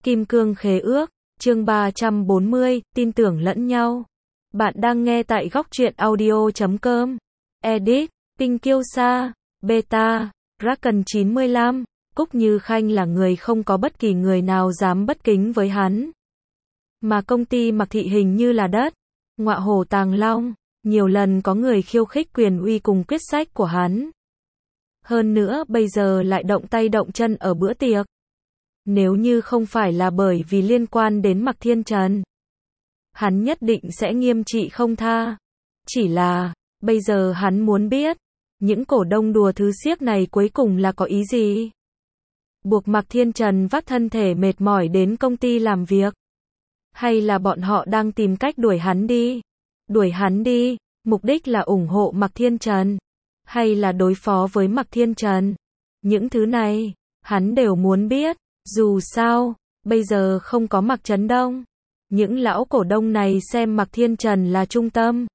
Kim cương khế ước, chương 340, tin tưởng lẫn nhau. Bạn đang nghe tại góc truyện audio.com. Edit, Tinh Kiêu Sa, Beta, Dragon 95. Cúc Như Khanh là người không có bất kỳ người nào dám bất kính với hắn. Mà công ty Mạc Thị hình như là đất. Ngọa hổ tàng long, nhiều lần có người khiêu khích quyền uy cùng quyết sách của hắn. Hơn nữa bây giờ lại động tay động chân ở bữa tiệc. Nếu như không phải là bởi vì liên quan đến Mạc Thiên Trần, hắn nhất định sẽ nghiêm trị không tha. Chỉ là, bây giờ hắn muốn biết, những cổ đông đùa thứ xiếc này cuối cùng là có ý gì? Buộc Mạc Thiên Trần vác thân thể mệt mỏi đến công ty làm việc? Hay là bọn họ đang tìm cách đuổi hắn đi? Đuổi hắn đi, mục đích là ủng hộ Mạc Thiên Trần? Hay là đối phó với Mạc Thiên Trần? Những thứ này, hắn đều muốn biết. Dù sao, bây giờ không có Mạc Trấn Đông. Những lão cổ đông này xem Mạc Thiên Trần là trung tâm.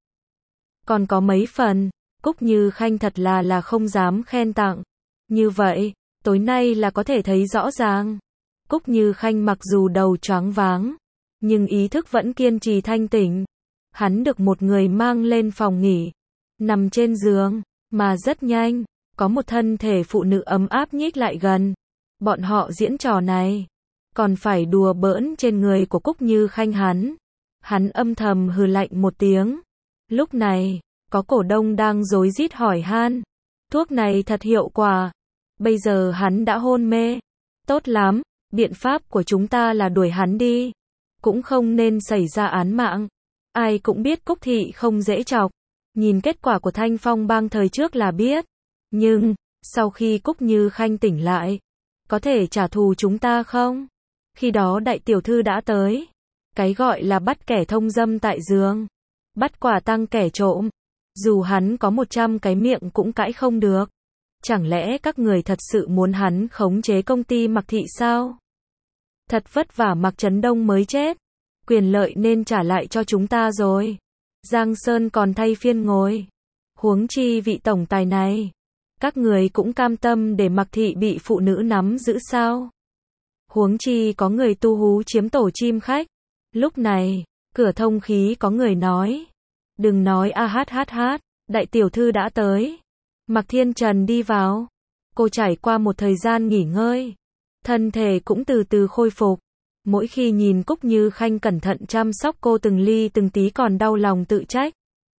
Còn có mấy phần, Cúc Như Khanh thật là không dám khen tặng. Như vậy, tối nay là có thể thấy rõ ràng. Cúc Như Khanh mặc dù đầu choáng váng, nhưng ý thức vẫn kiên trì thanh tỉnh. Hắn được một người mang lên phòng nghỉ, nằm trên giường, mà rất nhanh, có một thân thể phụ nữ ấm áp nhích lại gần. Bọn họ diễn trò này, còn phải đùa bỡn trên người của Cúc Như Khanh hắn. Hắn âm thầm hừ lạnh một tiếng. Lúc này, có cổ đông đang rối rít hỏi han. Thuốc này thật hiệu quả. Bây giờ hắn đã hôn mê. Tốt lắm, biện pháp của chúng ta là đuổi hắn đi. Cũng không nên xảy ra án mạng. Ai cũng biết Cúc Thị không dễ chọc. Nhìn kết quả của Thanh Phong Bang thời trước là biết. Nhưng, sau khi Cúc Như Khanh tỉnh lại, có thể trả thù chúng ta không? Khi đó đại tiểu thư đã tới. Cái gọi là bắt kẻ thông dâm tại giường. Bắt quả tang kẻ trộm. Dù hắn có 100 cái miệng cũng cãi không được. Chẳng lẽ các người thật sự muốn hắn khống chế công ty Mạc Thị sao? Thật vất vả Mạc Trấn Đông mới chết. Quyền lợi nên trả lại cho chúng ta rồi. Giang Sơn còn thay phiên ngồi. Huống chi vị tổng tài này. Các người cũng cam tâm để Mạc Thị bị phụ nữ nắm giữ sao? Huống chi có người tu hú chiếm tổ chim khách. Lúc này, cửa thông khí có người nói. Đừng nói hát, đại tiểu thư đã tới. Mạc Thiên Trần đi vào. Cô trải qua một thời gian nghỉ ngơi. Thân thể cũng từ từ khôi phục. Mỗi khi nhìn Cúc Như Khanh cẩn thận chăm sóc cô từng ly từng tí còn đau lòng tự trách.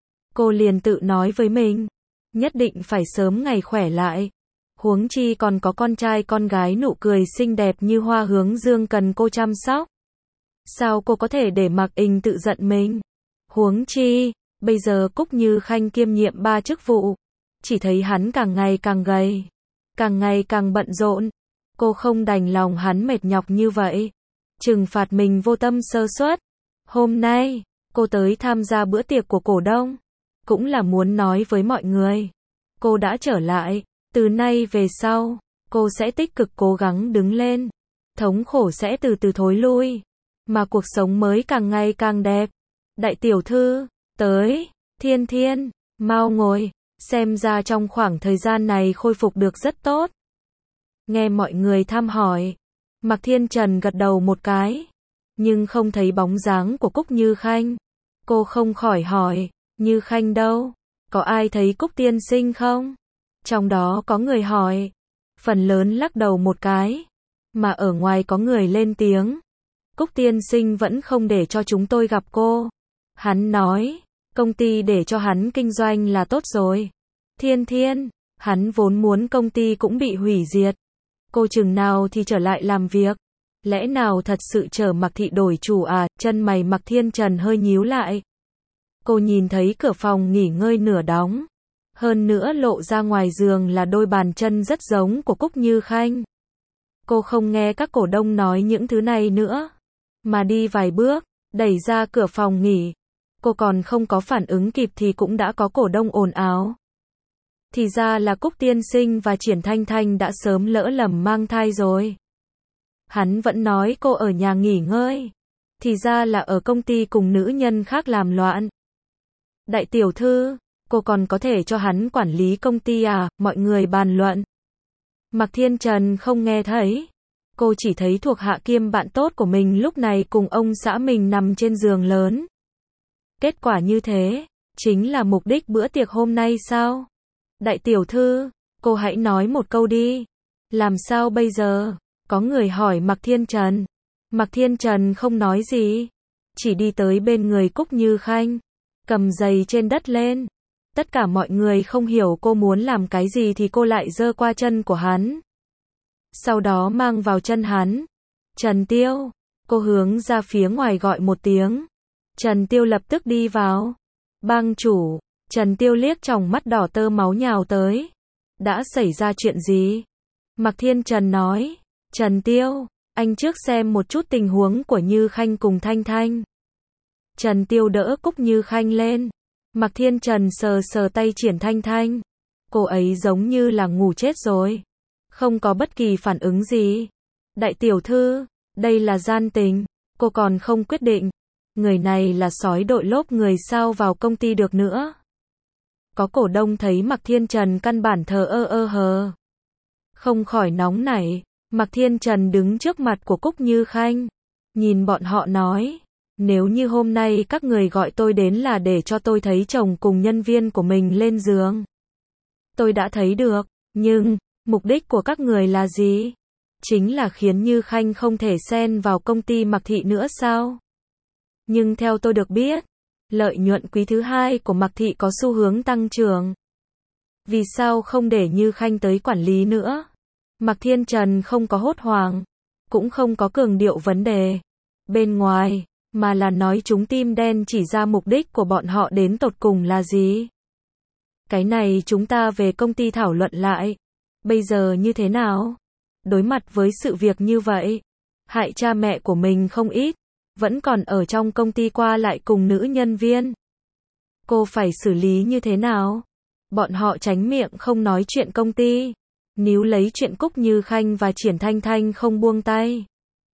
Cô liền tự nói với mình. Nhất định phải sớm ngày khỏe lại. Huống chi còn có con trai con gái nụ cười xinh đẹp như hoa hướng dương cần cô chăm sóc. Sao cô có thể để Mạc Ình tự giận mình? Huống chi, bây giờ Cúc Như Khanh kiêm nhiệm 3 chức vụ. Chỉ thấy hắn càng ngày càng gầy. Càng ngày càng bận rộn. Cô không đành lòng hắn mệt nhọc như vậy. Trừng phạt mình vô tâm sơ suất. Hôm nay, cô tới tham gia bữa tiệc của cổ đông. Cũng là muốn nói với mọi người. Cô đã trở lại. Từ nay về sau, cô sẽ tích cực cố gắng đứng lên. Thống khổ sẽ từ từ thối lui. Mà cuộc sống mới càng ngày càng đẹp. Đại tiểu thư, tới. Thiên Thiên, mau ngồi. Xem ra trong khoảng thời gian này khôi phục được rất tốt. Nghe mọi người thăm hỏi. Mạc Thiên Trần gật đầu một cái. Nhưng không thấy bóng dáng của Cúc Như Khanh. Cô không khỏi hỏi. Như Khanh đâu? Có ai thấy Cúc tiên sinh không? Trong đó có người hỏi. Phần lớn lắc đầu một cái. Mà ở ngoài có người lên tiếng. Cúc tiên sinh vẫn không để cho chúng tôi gặp cô. Hắn nói. Công ty để cho hắn kinh doanh là tốt rồi. Thiên Thiên. Hắn vốn muốn công ty cũng bị hủy diệt. Cô chừng nào thì trở lại làm việc. Lẽ nào thật sự chờ Mạc Thị đổi chủ à? Chân mày Mạc Thiên Trần hơi nhíu lại. Cô nhìn thấy cửa phòng nghỉ ngơi nửa đóng. Hơn nữa lộ ra ngoài giường là đôi bàn chân rất giống của Cúc Như Khanh. Cô không nghe các cổ đông nói những thứ này nữa. Mà đi vài bước, đẩy ra cửa phòng nghỉ. Cô còn không có phản ứng kịp thì cũng đã có cổ đông ồn ào. Thì ra là Cúc tiên sinh và Triển Thanh Thanh đã sớm lỡ lầm mang thai rồi. Hắn vẫn nói cô ở nhà nghỉ ngơi. Thì ra là ở công ty cùng nữ nhân khác làm loạn. Đại tiểu thư, cô còn có thể cho hắn quản lý công ty à? Mọi người bàn luận. Mạc Thiên Trần không nghe thấy. cô chỉ thấy thuộc hạ kiêm bạn tốt của mình lúc này cùng ông xã mình nằm trên giường lớn. Kết quả như thế, chính là mục đích bữa tiệc hôm nay sao? Đại tiểu thư, cô hãy nói một câu đi. Làm sao bây giờ? Có người hỏi Mạc Thiên Trần. Mạc Thiên Trần không nói gì, chỉ đi tới bên người Cúc Như Khanh, cầm giày trên đất lên. Tất cả mọi người không hiểu cô muốn làm cái gì thì cô lại giơ qua chân của hắn. Sau đó mang vào chân hắn. Trần Tiêu, cô hướng ra phía ngoài gọi một tiếng. Trần Tiêu lập tức đi vào. Bang chủ, Trần Tiêu liếc tròng mắt đỏ tơ máu nhào tới. Đã xảy ra chuyện gì? Mạc Thiên Trần nói. Trần Tiêu, anh trước xem một chút tình huống của Như Khanh cùng Thanh Thanh. Trần Tiêu đỡ Cúc Như Khanh lên. Mạc Thiên Trần sờ sờ tay Triển Thanh Thanh. Cô ấy giống như là ngủ chết rồi. Không có bất kỳ phản ứng gì. Đại tiểu thư, đây là gian tình. Cô còn không quyết định. Người này là sói đội lốp người sao vào công ty được nữa. Có cổ đông thấy Mạc Thiên Trần căn bản thờ ơ hờ. Không khỏi nóng nảy. Mạc Thiên Trần đứng trước mặt của Cúc Như Khanh. Nhìn bọn họ nói. Nếu như hôm nay các người gọi tôi đến là để cho tôi thấy chồng cùng nhân viên của mình lên giường. Tôi đã thấy được. Nhưng, mục đích của các người là gì? Chính là khiến Như Khanh không thể xen vào công ty Mạc Thị nữa sao? Nhưng theo tôi được biết, lợi nhuận quý thứ hai của Mạc Thị có xu hướng tăng trưởng. Vì sao không để Như Khanh tới quản lý nữa? Mạc Thiên Trần không có hốt hoảng, cũng không có cường điệu vấn đề bên ngoài, mà là nói chúng tim đen chỉ ra mục đích của bọn họ đến tột cùng là gì. Cái này chúng ta về công ty thảo luận lại. Bây giờ như thế nào? Đối mặt với sự việc như vậy, hại cha mẹ của mình không ít, vẫn còn ở trong công ty qua lại cùng nữ nhân viên. Cô phải xử lý như thế nào? Bọn họ tránh miệng không nói chuyện công ty, níu lấy chuyện Cúc Như Khanh và Triển Thanh Thanh không buông tay.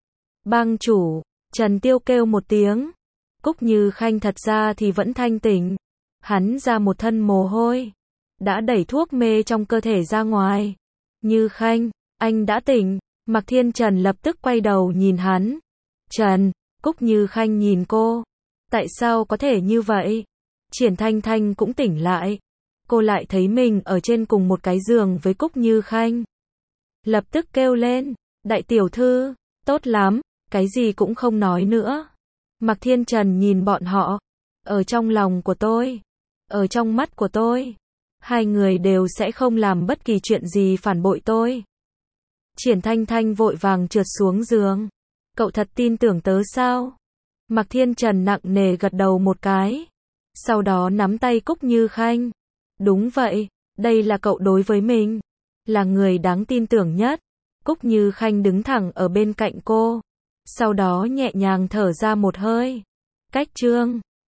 Bang chủ, Trần Tiêu kêu một tiếng. Cúc Như Khanh thật ra thì vẫn thanh tỉnh. Hắn ra một thân mồ hôi, đã đẩy thuốc mê trong cơ thể ra ngoài. Như Khanh, anh đã tỉnh. Mạc Thiên Trần lập tức quay đầu nhìn hắn. Trần, Cúc Như Khanh nhìn cô. Tại sao có thể như vậy? Triển Thanh Thanh cũng tỉnh lại. Cô lại thấy mình ở trên cùng một cái giường với Cúc Như Khanh. Lập tức kêu lên. Đại tiểu thư, tốt lắm, cái gì cũng không nói nữa. Mạc Thiên Trần nhìn bọn họ. Ở trong lòng của tôi, ở trong mắt của tôi, hai người đều sẽ không làm bất kỳ chuyện gì phản bội tôi. Triển Thanh Thanh vội vàng trượt xuống giường. Cậu thật tin tưởng tớ sao? Mạc Thiên Trần nặng nề gật đầu một cái. Sau đó nắm tay Cúc Như Khanh. Đúng vậy, đây là cậu đối với mình. Là người đáng tin tưởng nhất. Cúc Như Khanh đứng thẳng ở bên cạnh cô. Sau đó nhẹ nhàng thở ra một hơi. Cách chương